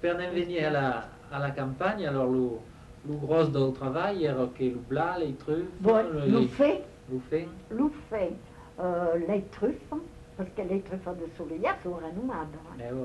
per non venire alla campagna, alors le gros del travail era che le blas, les truffes, l'oufé, les truffes, parce que les truffes de Sourillac sont renommées.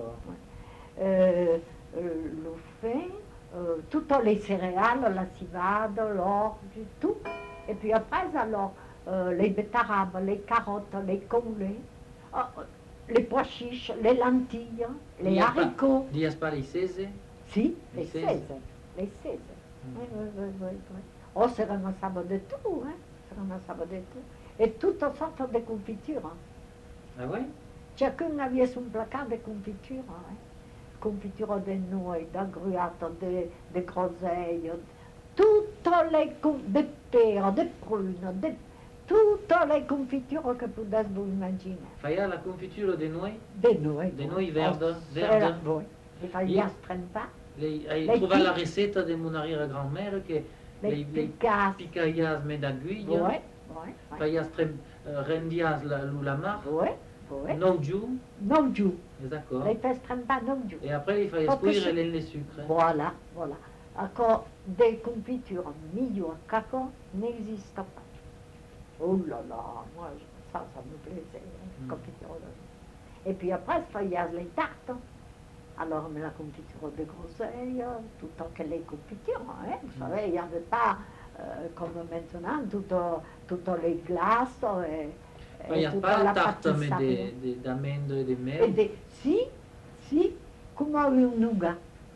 L'oufé, toutes les céréales, la civade, l'orge, tout. Et puis après, alors, les betteraves, les carottes, les coulées, les pois chiches, les lentilles, les haricots. Dias pas les 16? Si, les 16. Les 16. Oui. Oh, c'est ramassable de tout, hein. C'est ramassable de tout. Et toutes sortes de confitures. Hein. Ah oui? Chacun avait son placard de confitures. Hein. Confiture de noix, d'agruates, de groseilles, toutes les de pères, de prunes, toutes les confitures que vous pouvez vous imaginer. Faya la confiture de noix? Des noix. Des noix verdes. Oui. Il fallait pas. Hai trovato la ricetta di mia arrière-grand-mère che les picaias med d'aiguille, faias rendias la mar, non giù, d'accord. Les faites tremper non giù. Et après il fallait cuire les sucres. Voilà. Encore des confitures meilleures qu'accord n'existe pas. Oh là là, moi ça me plaisait, confiture. Et puis après, il fallait les tartes. Alors, la confiture de groseille, tout le temps qu'elle est confiture, hein, vous savez, il n'y avait pas, comme maintenant, toutes les glaces il n'y a pas la tarte, mais d'amande et de miel. Si, comme un nougat.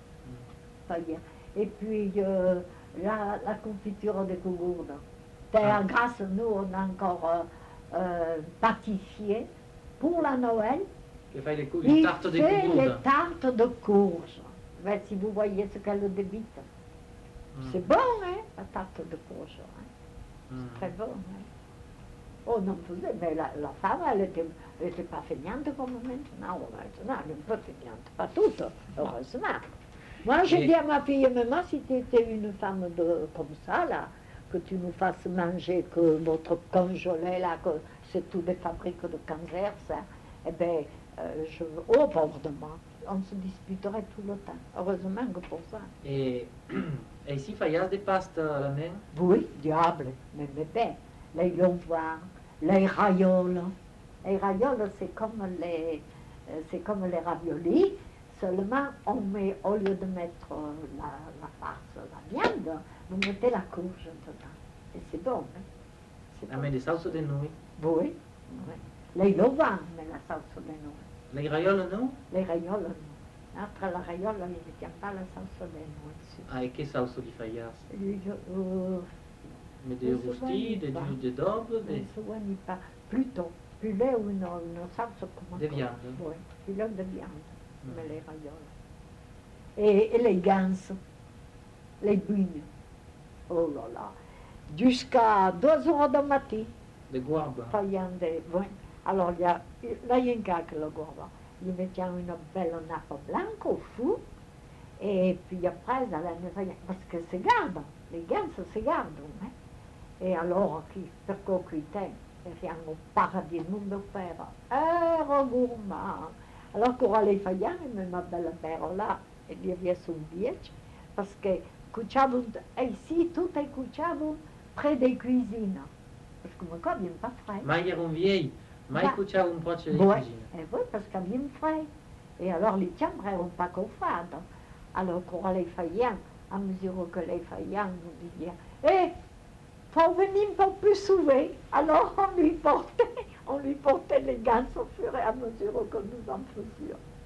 Et puis, la confiture de cougourde. Grâce à nous, on a encore pâtissier pour la Noël. Il fait les tartes de courge. Les tartes de courge. Ben, si vous voyez ce qu'elle débite. C'est bon, hein, la tarte de courge. Hein. C'est très bon. Hein. Oh non, mais la femme, elle était pas feignante comme maintenant. Maintenant, elle est un peu feignante. Pas toute, heureusement. Moi, j'ai dit à ma fille, maman, si tu étais une femme comme ça, là, que tu nous fasses manger, que votre congelé, là, que c'est tout des fabriques de cancer, ça, eh bien, oh, pauvre de moi, on se disputerait tout le temps. Heureusement que pour ça. Et ici, faites des pastes à la main? Oui, diable, mais bien. Les lompoirs, les raioles. Les raioles, c'est comme les raviolis, seulement on met, au lieu de mettre la farce, la viande, vous mettez la courge dedans. Et c'est bon, hein? Mais des sauces de nouilles? Oui. Les lompoirs, mais la sauce de nouilles. Les raioles, non? Les raioles, non. Après la raiole, il ne tient pas la sauce de nouilles. Ah, et quelle sauce tu fais? Mais des roustilles, des daubes, Je ne me souviens pas. Plutôt, plus lait ou une sauce comme de viande. Oui, plus lait de viande, mais les raioles. Et les ganses, les bugnes. Oh là là. Jusqu'à 2 heures du matin. Des guarbes. Oui. Alors, il y a un gars qui le guarda. Il mettait une belle nappe blanche au four. Et puis après, parce que se gardent, les ganses se gardent. Hein? Et alors, per coquiter, siamo paradis du mondo per ero gourmand. Alors, Coralie Fayan, ma bella Perola, e gli aveva su un 10, perché cuciavano, e ici, tutte cuciavano près des cuisines. Parce que encore, il n'y a pas frais. Mais ils sont vieilles, mais ils cuciavano un po' chez les cuisines. Oui, parce qu'il y a frais. Et alors, les chambres n'étaient pas coffrades. Alors, Coralie Fayan, à mesure que les Fayan nous disaient, faut venir un peu plus souvent. Alors on lui portait les gants au fur et à mesure que nous en faisions.